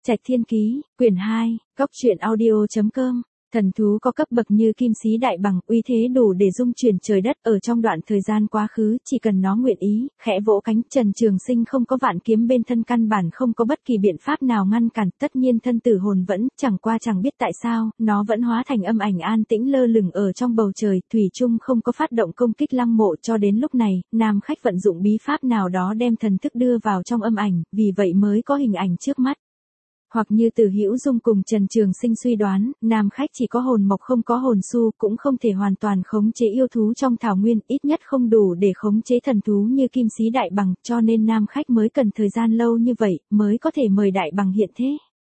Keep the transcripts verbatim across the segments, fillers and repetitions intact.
Trạch Thiên Ký, quyển hai, góc truyện audio.com. Thần thú có cấp bậc như kim sĩ đại bằng, uy thế đủ để dung chuyển trời đất ở trong đoạn thời gian quá khứ, chỉ cần nó nguyện ý, khẽ vỗ cánh. Trần Trường Sinh không có vạn kiếm bên thân, căn bản không có bất kỳ biện pháp nào ngăn cản, tất nhiên thân tử hồn vẫn, chẳng qua chẳng biết tại sao, nó vẫn hóa thành âm ảnh an tĩnh lơ lửng ở trong bầu trời, thủy chung không có phát động công kích Lăng Mộ. Cho đến lúc này, nam khách vận dụng bí pháp nào đó đem thần thức đưa vào trong âm ảnh, vì vậy mới có hình ảnh trước mắt. Hoặc như Từ Hữu Dung cùng Trần Trường Sinh suy đoán, nam khách chỉ có hồn mộc không có hồn su, cũng không thể hoàn toàn khống chế yêu thú trong thảo nguyên, ít nhất không đủ để khống chế thần thú như kim sĩ đại bằng, cho nên nam khách mới cần thời gian lâu như vậy, mới có thể mời đại bằng hiện thế.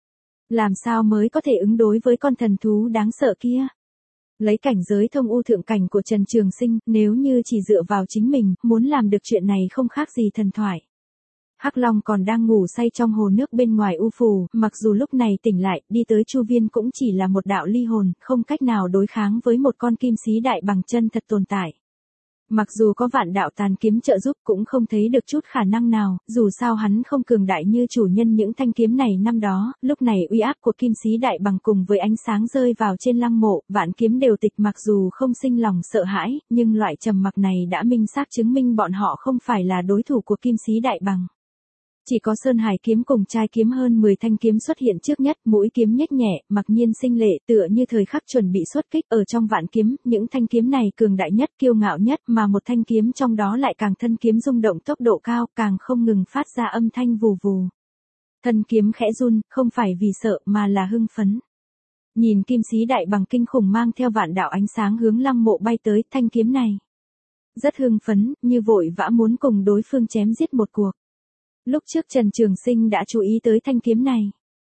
Làm sao mới có thể ứng đối với con thần thú đáng sợ kia? Lấy cảnh giới thông u thượng cảnh của Trần Trường Sinh, nếu như chỉ dựa vào chính mình, muốn làm được chuyện này không khác gì thần thoại. Hắc Long còn đang ngủ say trong hồ nước bên ngoài u phù, mặc dù lúc này tỉnh lại, đi tới chu viên cũng chỉ là một đạo ly hồn, không cách nào đối kháng với một con kim sĩ đại bằng chân thật tồn tại. Mặc dù có vạn đạo tàn kiếm trợ giúp cũng không thấy được chút khả năng nào, dù sao hắn không cường đại như chủ nhân những thanh kiếm này năm đó, lúc này uy áp của kim sĩ đại bằng cùng với ánh sáng rơi vào trên Lăng Mộ, vạn kiếm đều tịch, mặc dù không sinh lòng sợ hãi, nhưng loại trầm mặc này đã minh xác chứng minh bọn họ không phải là đối thủ của kim sĩ đại bằng. Chỉ có Sơn Hải kiếm cùng Trai kiếm hơn mười thanh kiếm xuất hiện trước nhất, mũi kiếm nhếch nhẹ, mặc nhiên sinh lệ, tựa như thời khắc chuẩn bị xuất kích. Ở trong vạn kiếm, những thanh kiếm này cường đại nhất, kiêu ngạo nhất, mà một thanh kiếm trong đó lại càng thân kiếm rung động tốc độ cao, càng không ngừng phát ra âm thanh vù vù. Thân kiếm khẽ run, không phải vì sợ mà là hưng phấn. Nhìn kim sĩ đại bằng kinh khủng mang theo vạn đạo ánh sáng hướng Lăng Mộ bay tới, thanh kiếm này rất hưng phấn, như vội vã muốn cùng đối phương chém giết một cuộc. Lúc trước Trần Trường Sinh đã chú ý tới thanh kiếm này.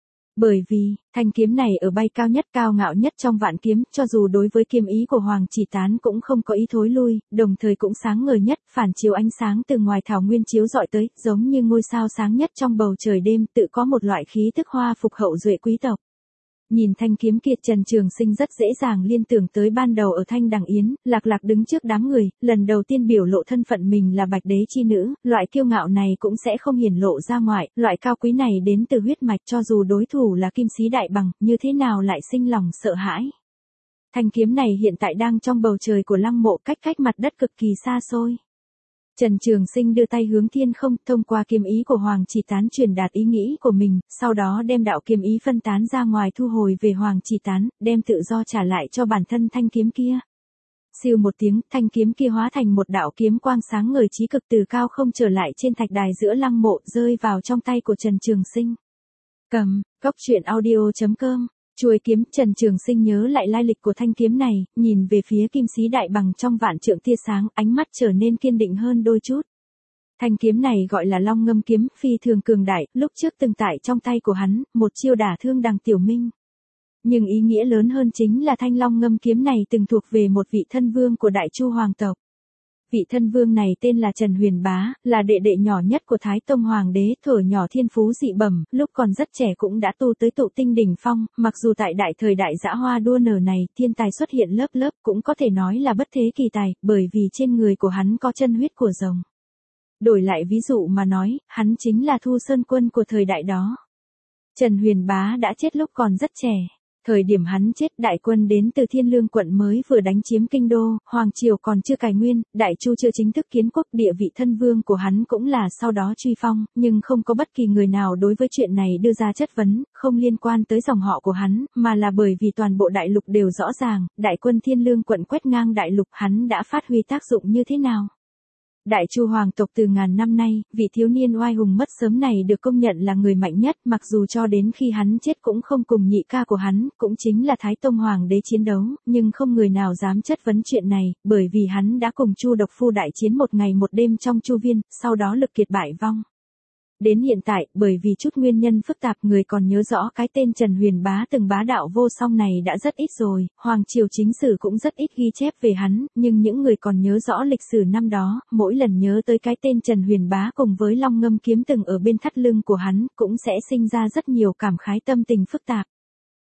Bởi vì, thanh kiếm này ở bay cao nhất, cao ngạo nhất trong vạn kiếm, cho dù đối với kiếm ý của Hoàng Chỉ Tán cũng không có ý thối lui, đồng thời cũng sáng ngời nhất, phản chiếu ánh sáng từ ngoài thảo nguyên chiếu rọi tới, giống như ngôi sao sáng nhất trong bầu trời đêm, tự có một loại khí tức hoa phục hậu duệ quý tộc. Nhìn thanh kiếm kia, Trần Trường Sinh rất dễ dàng liên tưởng tới ban đầu ở Thanh Đằng Yến, Lạc Lạc đứng trước đám người, lần đầu tiên biểu lộ thân phận mình là Bạch Đế chi nữ, loại kiêu ngạo này cũng sẽ không hiển lộ ra ngoài, loại cao quý này đến từ huyết mạch, cho dù đối thủ là kim sĩ đại bằng, như thế nào lại sinh lòng sợ hãi. Thanh kiếm này hiện tại đang trong bầu trời của Lăng Mộ, cách cách mặt đất cực kỳ xa xôi. Trần Trường Sinh đưa tay hướng thiên không, thông qua kiếm ý của Hoàng Chỉ Tán truyền đạt ý nghĩ của mình, sau đó đem đạo kiếm ý phân tán ra ngoài thu hồi về Hoàng Chỉ Tán, đem tự do trả lại cho bản thân thanh kiếm kia. Siêu một tiếng, thanh kiếm kia hóa thành một đạo kiếm quang sáng ngời chí cực, từ cao không trở lại trên thạch đài giữa Lăng Mộ, rơi vào trong tay của Trần Trường Sinh. Cầm, góc truyện audio.com. Chuôi kiếm. Trần Trường Sinh nhớ lại lai lịch của thanh kiếm này, nhìn về phía kim sĩ đại bằng trong vạn trượng tia sáng, ánh mắt trở nên kiên định hơn đôi chút. Thanh kiếm này gọi là Long Ngâm kiếm, phi thường cường đại, lúc trước từng tại trong tay của hắn, một chiêu đả thương Đằng Tiểu Minh. Nhưng ý nghĩa lớn hơn chính là thanh Long Ngâm kiếm này từng thuộc về một vị thân vương của Đại Chu hoàng tộc. Vị thân vương này tên là Trần Huyền Bá, là đệ đệ nhỏ nhất của Thái Tông Hoàng đế, thuở nhỏ thiên phú dị bẩm, lúc còn rất trẻ cũng đã tu tới tụ tinh đỉnh phong, mặc dù tại đại thời đại dã hoa đua nở này, thiên tài xuất hiện lớp lớp, cũng có thể nói là bất thế kỳ tài, bởi vì trên người của hắn có chân huyết của rồng. Đổi lại ví dụ mà nói, hắn chính là Thu Sơn Quân của thời đại đó. Trần Huyền Bá đã chết lúc còn rất trẻ. Thời điểm hắn chết, đại quân đến từ Thiên Lương quận mới vừa đánh chiếm kinh đô, hoàng triều còn chưa cải nguyên, Đại Chu chưa chính thức kiến quốc, địa vị thân vương của hắn cũng là sau đó truy phong, nhưng không có bất kỳ người nào đối với chuyện này đưa ra chất vấn, không liên quan tới dòng họ của hắn, mà là bởi vì toàn bộ đại lục đều rõ ràng, đại quân Thiên Lương quận quét ngang đại lục, hắn đã phát huy tác dụng như thế nào. Đại Chu hoàng tộc từ ngàn năm nay, vị thiếu niên oai hùng mất sớm này được công nhận là người mạnh nhất, mặc dù cho đến khi hắn chết cũng không cùng nhị ca của hắn, cũng chính là Thái Tông Hoàng đế chiến đấu, nhưng không người nào dám chất vấn chuyện này, bởi vì hắn đã cùng Chu Độc Phu đại chiến một ngày một đêm trong Chu Viên, sau đó lực kiệt bại vong. Đến hiện tại, bởi vì chút nguyên nhân phức tạp, người còn nhớ rõ cái tên Trần Huyền Bá từng bá đạo vô song này đã rất ít rồi, hoàng triều chính sử cũng rất ít ghi chép về hắn, nhưng những người còn nhớ rõ lịch sử năm đó, mỗi lần nhớ tới cái tên Trần Huyền Bá cùng với Long Ngâm kiếm từng ở bên thắt lưng của hắn, cũng sẽ sinh ra rất nhiều cảm khái tâm tình phức tạp.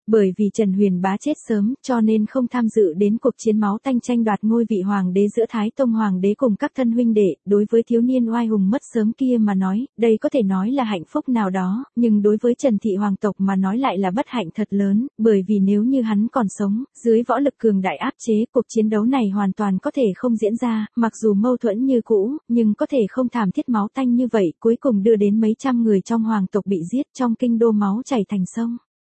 Bởi vì Trần Huyền Bá chết sớm, cho nên không tham dự đến cuộc chiến máu tanh tranh đoạt ngôi vị hoàng đế giữa Thái Tông Hoàng đế cùng các thân huynh đệ, đối với thiếu niên oai hùng mất sớm kia mà nói, đây có thể nói là hạnh phúc nào đó, nhưng đối với Trần Thị Hoàng tộc mà nói lại là bất hạnh thật lớn, bởi vì nếu như hắn còn sống, dưới võ lực cường đại áp chế, cuộc chiến đấu này hoàn toàn có thể không diễn ra, mặc dù mâu thuẫn như cũ, nhưng có thể không thảm thiết máu tanh như vậy, cuối cùng đưa đến mấy trăm người trong hoàng tộc bị giết, trong kinh đô máu chảy thành sông.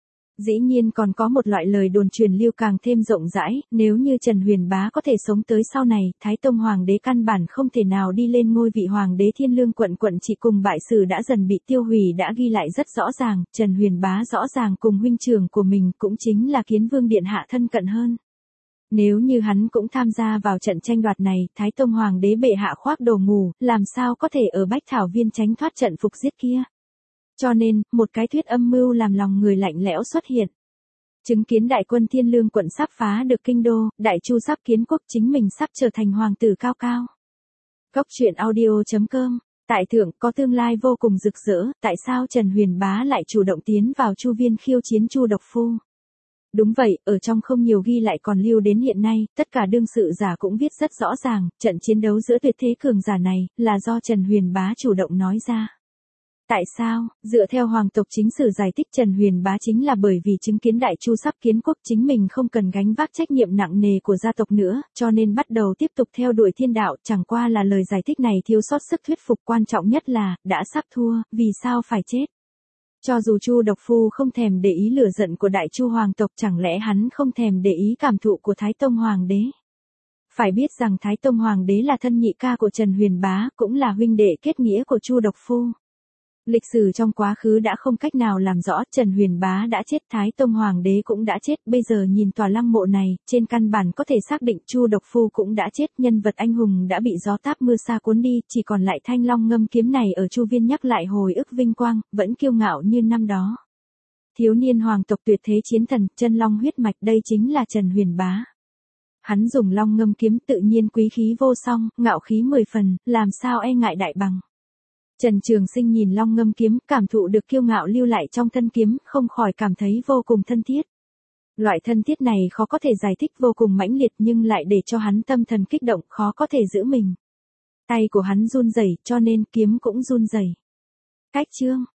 Dĩ nhiên còn có một loại lời đồn truyền lưu càng thêm rộng rãi, nếu như Trần Huyền Bá có thể sống tới sau này, Thái Tông Hoàng đế căn bản không thể nào đi lên ngôi vị Hoàng đế Thiên Lương quận quận trị cùng bại sử đã dần bị tiêu hủy đã ghi lại rất rõ ràng, Trần Huyền Bá rõ ràng cùng huynh trưởng của mình cũng chính là Kiến Vương Điện Hạ thân cận hơn. Nếu như hắn cũng tham gia vào trận tranh đoạt này, Thái Tông Hoàng đế bệ hạ khoác đồ ngủ, làm sao có thể ở Bách Thảo Viên tránh thoát trận phục giết kia. Cho nên, một cái thuyết âm mưu làm lòng người lạnh lẽo xuất hiện. Chứng kiến đại quân Thiên Lương quận sắp phá được kinh đô, Đại Chu sắp kiến quốc, chính mình sắp trở thành hoàng tử cao cao. Góc truyện audio chấm com. Tại thượng có tương lai vô cùng rực rỡ, tại sao Trần Huyền Bá lại chủ động tiến vào Chu Viên khiêu chiến Chu Độc Phu? Đúng vậy, ở trong không nhiều ghi lại còn lưu đến hiện nay, tất cả đương sự giả cũng viết rất rõ ràng, trận chiến đấu giữa tuyệt thế cường giả này, là do Trần Huyền Bá chủ động nói ra. Tại sao? Dựa theo hoàng tộc chính sử giải thích Trần Huyền Bá chính là bởi vì chứng kiến Đại Chu sắp kiến quốc chính mình không cần gánh vác trách nhiệm nặng nề của gia tộc nữa, cho nên bắt đầu tiếp tục theo đuổi thiên đạo, chẳng qua là lời giải thích này thiếu sót sức thuyết phục, quan trọng nhất là, đã sắp thua, vì sao phải chết? Cho dù Chu Độc Phu không thèm để ý lửa giận của Đại Chu hoàng tộc, chẳng lẽ hắn không thèm để ý cảm thụ của Thái Tông Hoàng đế? Phải biết rằng Thái Tông Hoàng đế là thân nhị ca của Trần Huyền Bá, cũng là huynh đệ kết nghĩa của Chu Độc Phu. Lịch sử trong quá khứ đã không cách nào làm rõ, Trần Huyền Bá đã chết, Thái Tông Hoàng đế cũng đã chết, bây giờ nhìn tòa lăng mộ này, trên căn bản có thể xác định Chu Độc Phu cũng đã chết, nhân vật anh hùng đã bị gió táp mưa sa cuốn đi, chỉ còn lại thanh long ngâm kiếm này ở Chu Viên nhắc lại hồi ức vinh quang, vẫn kiêu ngạo như năm đó. Thiếu niên hoàng tộc tuyệt thế chiến thần, chân long huyết mạch, đây chính là Trần Huyền Bá. Hắn dùng long ngâm kiếm tự nhiên quý khí vô song, ngạo khí mười phần, làm sao e ngại đại bằng. Trần Trường Sinh nhìn long ngâm kiếm, cảm thụ được kiêu ngạo lưu lại trong thân kiếm, không khỏi cảm thấy vô cùng thân thiết. Loại thân thiết này khó có thể giải thích, vô cùng mãnh liệt nhưng lại để cho hắn tâm thần kích động, khó có thể giữ mình. Tay của hắn run rẩy, cho nên kiếm cũng run rẩy. Cách chương